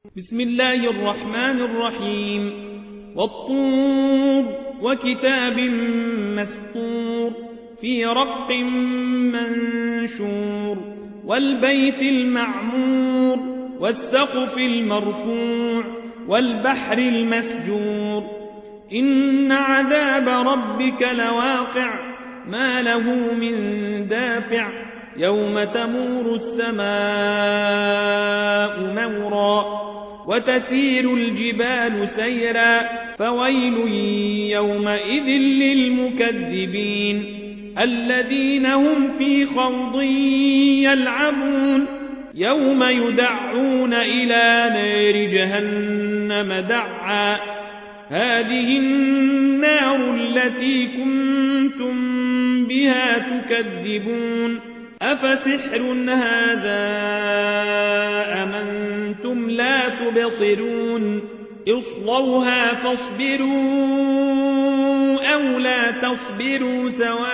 بسم الله الرحمن الرحيم والطور وكتاب مسطور في رق منشور والبيت المعمور والسقف المرفوع والبحر المسجور إن عذاب ربك لواقع ما له من دافع يوم تمور السماء مورا وتسير الجبال سيرا فويل يومئذ للمكذبين الذين هم في خوض يلعبون يوم يدعون إلى نار جهنم دعا هذه النار التي كنتم بها تكذبون أفسحر هذا أم أنتم لا تبصرون اصلوها فاصبروا أو لا تصبروا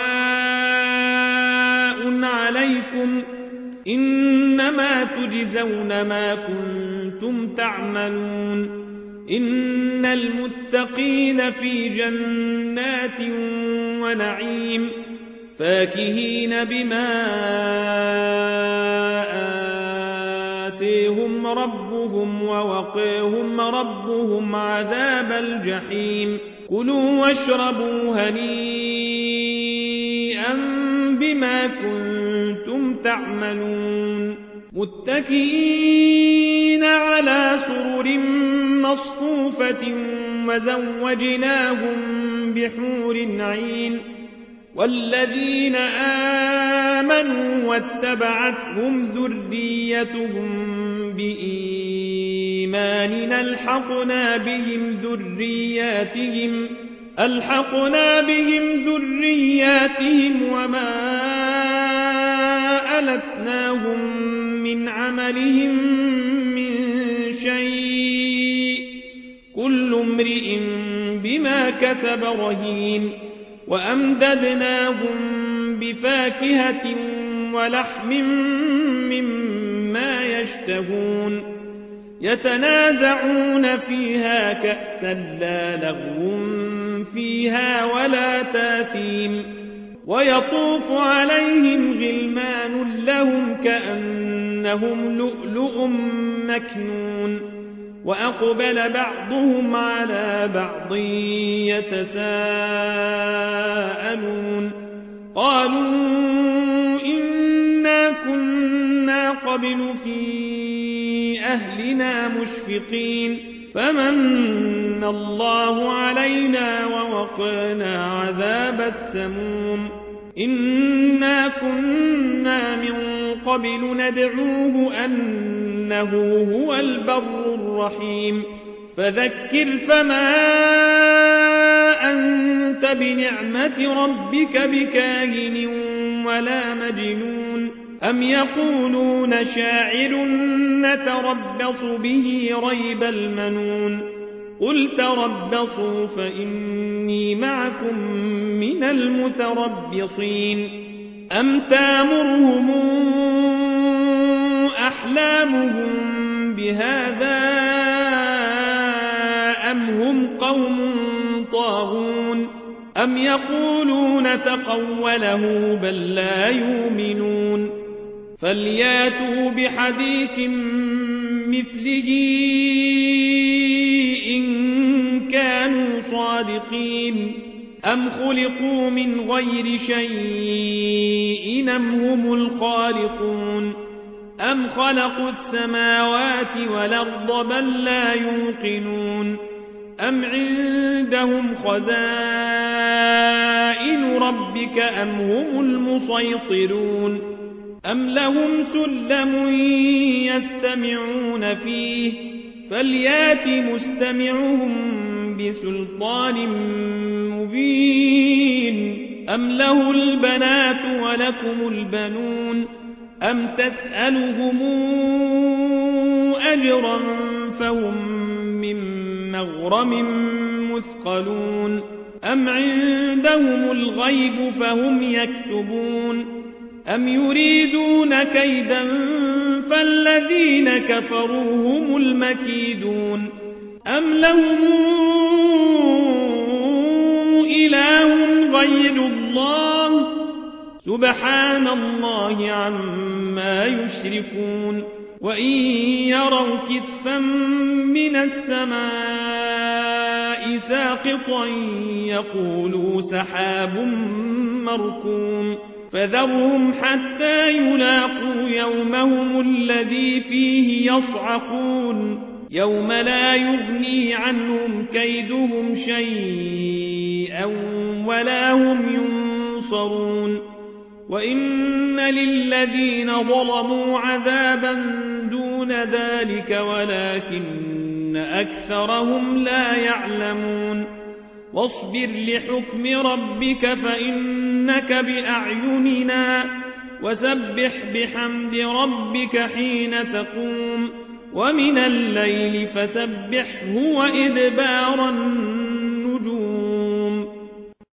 سواء عليكم إنما تجزون ما كنتم تعملون إن المتقين في جنات ونعيم فاكهين بما آتيهم ربهم ووقيهم ربهم عذاب الجحيم كلوا واشربوا هنيئا بما كنتم تعملون متكئين على سرر مصفوفة وزوجناهم بحور عين والذين آمنوا واتبعتهم ذريتهم بإيمان ألحقنا بهم ذرياتهم وما ألتناهم من عملهم من شيء كل امرئ بما كسب رهين وأمددناهم بفاكهة ولحم مما يشتهون يتنازعون فيها كأسا لا لغو فيها ولا تاثيم ويطوف عليهم غلمان لهم كأنهم لؤلؤ مكنون وأقبل بعضهم على بعض يتساءلون قالوا إنا كنا قبل في أهلنا مشفقين فمن الله علينا ووقانا عذاب السموم إنا كنا من قبل ندعوه أنه هو البر الرحيم فذكر فما أنت بنعمة ربك بكاهن ولا مجنون أم يقولون شاعر نتربص به ريب المنون قل تربصوا فإني معكم من المتربصين أم تامرهم أحلامهم بهذا أم هم قوم طاغون أم يقولون تقوله بل لا يؤمنون فلياتوا بحديث مثله إن كانوا صادقين أم خلقوا من غير شيء أم هم الخالقون أم خلقوا السماوات والأرض بل لا يوقنون أم عندهم خزائن ربك أم هم المسيطرون أم لهم سلم يستمعون فيه فليات مستمعهم بسلطان مبين أم له البنات ولكم البنون أم تسألهم أجرا فهم من مغرم مثقلون أم عندهم الغيب فهم يكتبون أم يريدون كيدا فالذين كفروا هم المكيدون أم لهم إله غير الله سبحان الله عما يشركون وإن يروا كسفا من السماء ساقطا يقولوا سحاب مركوم فذرهم حتى يلاقوا يومهم الذي فيه يصعقون يوم لا يغني عنهم كيدهم شيئا ولا هم ينصرون وإن للذين ظلموا عذابا دون ذلك ولكن أكثرهم لا يعلمون واصبر لحكم ربك فإنك بأعيننا وسبح بحمد ربك حين تقوم ومن الليل فسبحه وإدبار النجوم